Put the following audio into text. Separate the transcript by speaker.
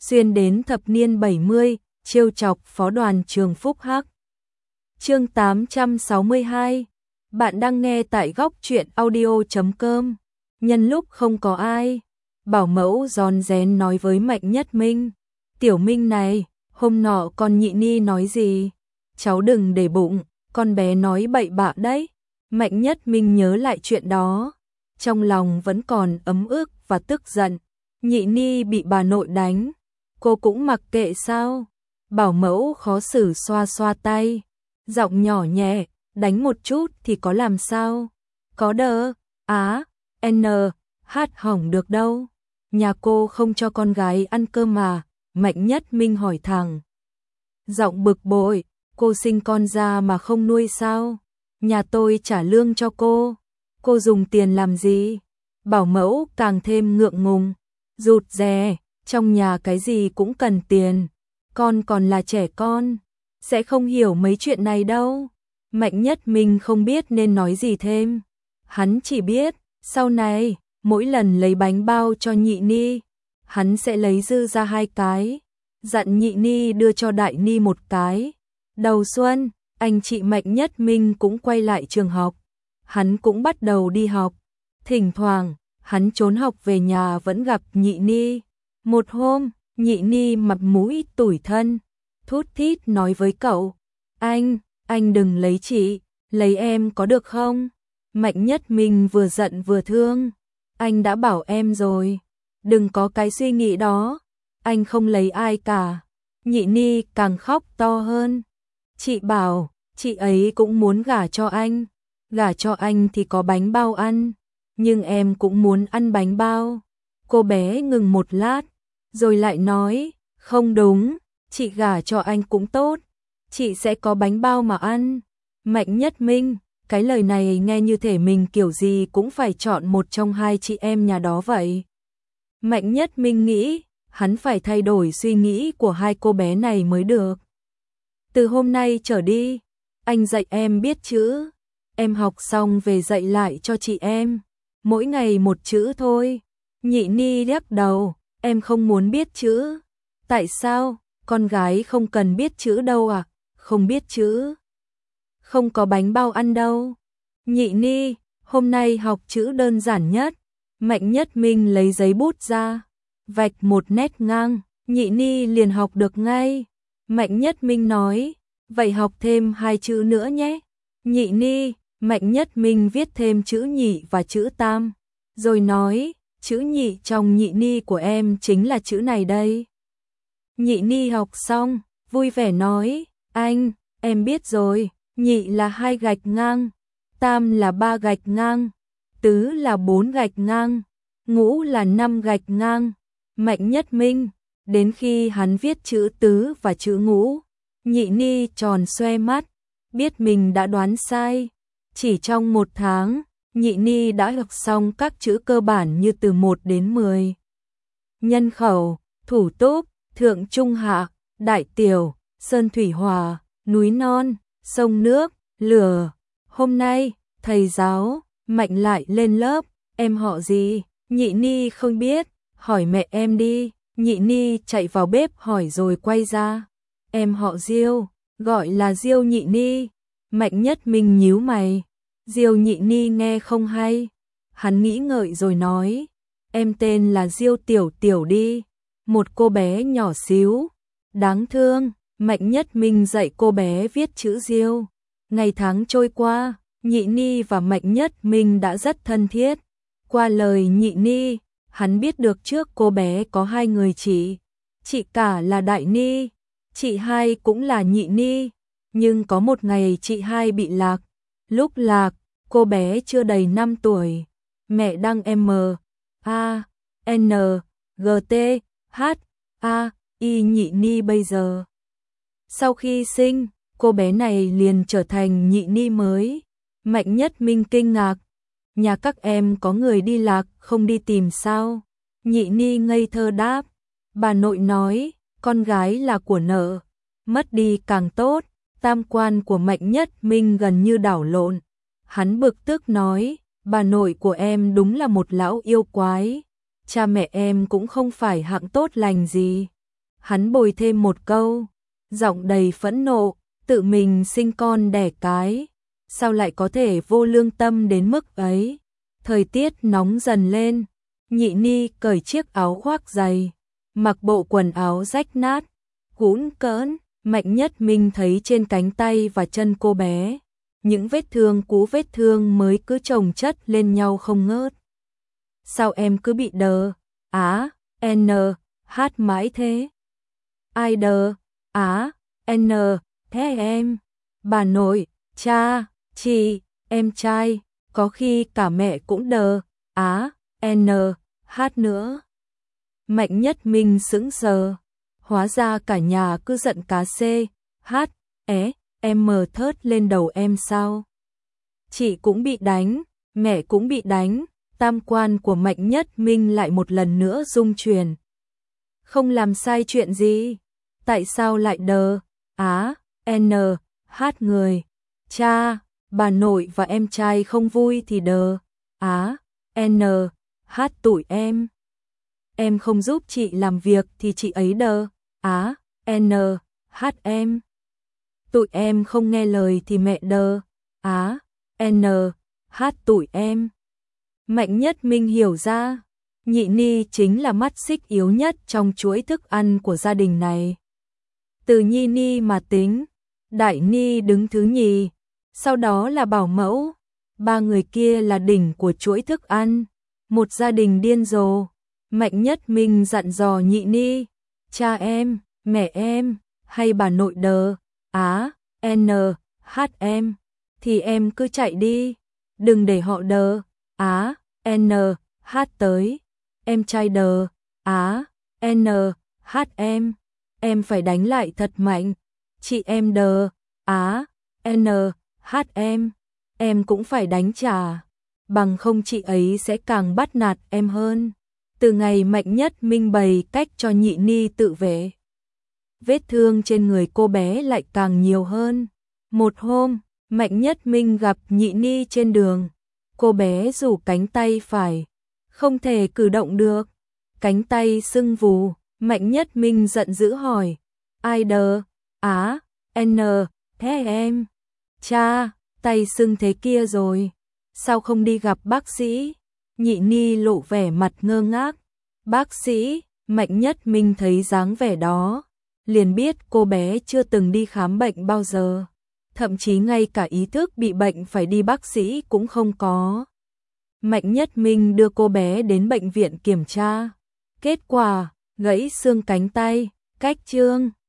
Speaker 1: xuyên đến thập niên 70, trêu chọc phó đoàn trường Phúc Hắc. Chương 862. Bạn đang nghe tại góc truyện audio.com. Nhân lúc không có ai, bảo mẫu rón rén nói với Mạnh Nhất Minh. Tiểu Minh này, hôm nọ con nhị ni nói gì? Cháu đừng để bụng, con bé nói bậy bạ đấy. Mạnh Nhất Minh nhớ lại chuyện đó, trong lòng vẫn còn ấm ức và tức giận. Nhị ni bị bà nội đánh, cô cũng mặc kệ sao? Bảo mẫu khó xử xoa xoa tay, giọng nhỏ nhẹ, đánh một chút thì có làm sao? Có đỡ, hát hỏng được đâu. Nhà cô không cho con gái ăn cơm mà? Mạnh Nhất Minh hỏi thẳng. Giọng bực bội, cô sinh con ra mà không nuôi sao? Nhà tôi trả lương cho cô dùng tiền làm gì? Bảo mẫu càng thêm ngượng ngùng, rụt rè, trong nhà cái gì cũng cần tiền, con còn là trẻ con, sẽ không hiểu mấy chuyện này đâu. Mạnh Nhất Minh không biết nên nói gì thêm, hắn chỉ biết, sau này, mỗi lần lấy bánh bao cho nhị ni, hắn sẽ lấy dư ra 2 cái, dặn nhị ni đưa cho đại ni 1 cái. Đầu xuân, anh chị Mạnh Nhất Minh cũng quay lại trường học, hắn cũng bắt đầu đi học. Thỉnh thoảng, hắn trốn học về nhà vẫn gặp nhị ni. Một hôm, nhị ni mặt mũi tủi thân, thút thít nói với cậu, anh đừng lấy chị, lấy em có được không? Mạnh Nhất Minh vừa giận vừa thương, anh đã bảo em rồi, đừng có cái suy nghĩ đó, anh không lấy ai cả. Nhị ni càng khóc to hơn, chị bảo, chị ấy cũng muốn gả cho anh thì có bánh bao ăn, nhưng em cũng muốn ăn bánh bao. Cô bé ngừng một lát, rồi lại nói, không đúng, chị gả cho anh cũng tốt, chị sẽ có bánh bao mà ăn. Mạnh Nhất Minh, cái lời này nghe như thể mình kiểu gì cũng phải chọn một trong 2 chị em nhà đó vậy. Mạnh Nhất Minh nghĩ, hắn phải thay đổi suy nghĩ của 2 cô bé này mới được. Từ hôm nay trở đi, anh dạy em biết chữ, em học xong về dạy lại cho chị em, mỗi ngày 1 chữ thôi. Nhị ni lắc đầu, em không muốn biết chữ. Tại sao? Con gái không cần biết chữ đâu à? Không biết chữ, không có bánh bao ăn đâu. Nhị ni, hôm nay học chữ đơn giản nhất. Mạnh Nhất Minh lấy giấy bút ra, vạch một nét ngang, nhị ni liền học được ngay. Mạnh Nhất Minh nói, vậy học thêm 2 chữ nữa nhé. Nhị ni, Mạnh Nhất Minh viết thêm chữ nhị và chữ tam, rồi nói, chữ nhị trong nhị ni của em chính là chữ này đây. Nhị ni học xong, vui vẻ nói, anh, em biết rồi, nhị là 2 gạch ngang, tam là 3 gạch ngang, tứ là 4 gạch ngang, ngũ là 5 gạch ngang. Mạnh Nhất Minh, đến khi hắn viết chữ tứ và chữ ngũ, nhị ni tròn xoe mắt, biết mình đã đoán sai. Chỉ trong 1 tháng, nhị ni đã học xong các chữ cơ bản như từ 1 đến 10. Nhân khẩu, thủ túc, thượng trung hạ, đại tiểu, sơn thủy hòa, núi non, sông nước, lửa. Hôm nay, thầy giáo, Mạnh lại lên lớp, em họ gì? Nhị ni không biết, hỏi mẹ em đi. Nhị ni chạy vào bếp hỏi rồi quay ra. Em họ Diêu, gọi là Diêu nhị ni. Mạnh Nhất Minh nhíu mày. Diêu nhị ni nghe không hay. Hắn nghĩ ngợi rồi nói, em tên là Diêu Tiểu Tiểu đi. Một cô bé nhỏ xíu, đáng thương. Mạnh Nhất Minh dạy cô bé viết chữ Diêu. Ngày tháng trôi qua, nhị ni và Mạnh Nhất Minh đã rất thân thiết. Qua lời nhị ni, hắn biết được trước cô bé có 2 người chị cả là đại ni, chị hai cũng là nhị ni, nhưng có một ngày chị hai bị lạc. Lúc lạc, cô bé chưa đầy 5 tuổi, mẹ đăng MANGTHI nhị ni bây giờ. Sau khi sinh, cô bé này liền trở thành nhị ni mới. Mạnh Nhất Minh kinh ngạc, nhà các em có người đi lạc không đi tìm sao? Nhị ni ngây thơ đáp, bà nội nói, con gái là của nợ, mất đi càng tốt. Tam quan của Mạnh Nhất Minh gần như đảo lộn. Hắn bực tức nói, bà nội của em đúng là một lão yêu quái. Cha mẹ em cũng không phải hạng tốt lành gì. hắn bồi thêm một câu, giọng đầy phẫn nộ, tự mình sinh con đẻ cái, sao lại có thể vô lương tâm đến mức ấy. Thời tiết nóng dần lên, Nhị Ni cởi chiếc áo khoác dày, mặc bộ quần áo rách nát, cũn cỡn. Mạnh Nhất Minh thấy trên cánh tay và chân cô bé, những vết thương mới cứ chồng chất lên nhau không ngớt. Sao em cứ bị đờ, hát mãi thế? Ai đờ, thế em? Bà nội, cha, chị, em trai, có khi cả mẹ cũng đờ, hát nữa. Mạnh Nhất Minh sững sờ, hóa ra cả nhà cứ giận cá xê, em mờ thớt lên đầu em sao? Chị cũng bị đánh, mẹ cũng bị đánh, tam quan của Mạnh Nhất Minh lại một lần nữa rung chuyển. Không làm sai chuyện gì, tại sao lại đờ, hát người, cha, bà nội và em trai không vui thì đờ, hát tụi em không giúp chị làm việc thì chị ấy đờ, hát em. Tụi em không nghe lời thì mẹ đờ, hát tụi em. Mạnh Nhất Minh hiểu ra, Nhị Ni chính là mắt xích yếu nhất trong chuỗi thức ăn của gia đình này. Từ Nhi Ni mà tính, Đại Ni đứng thứ nhì, sau đó là bảo mẫu, ba người kia là đỉnh của chuỗi thức ăn, một gia đình điên rồ. Mạnh Nhất Minh dặn dò Nhị Ni, cha em, mẹ em, hay bà nội đờ, hát em, thì em cứ chạy đi, đừng để họ đờ, hát tới, em trai đờ, hát em phải đánh lại thật mạnh, chị em đờ, hát em cũng phải đánh trả, bằng không chị ấy sẽ càng bắt nạt em hơn. Từ ngày Mạnh Nhất Minh bày cách cho Nhị Ni tự vệ, vết thương trên người cô bé lại càng nhiều hơn. Một hôm, Mạnh Nhất Minh gặp Nhị Ni trên đường, cô bé rủ cánh tay phải, không thể cử động được, cánh tay sưng vù. Mạnh Nhất Minh giận dữ hỏi, ai đờ, thế em? Cha, tay sưng thế kia rồi, sao không đi gặp bác sĩ? Nhị Ni lộ vẻ mặt ngơ ngác. Bác sĩ, Mạnh Nhất Minh thấy dáng vẻ đó, liền biết cô bé chưa từng đi khám bệnh bao giờ, thậm chí ngay cả ý thức bị bệnh phải đi bác sĩ cũng không có. Mạnh Nhất Minh đưa cô bé đến bệnh viện kiểm tra, kết quả, gãy xương cánh tay, cách chương.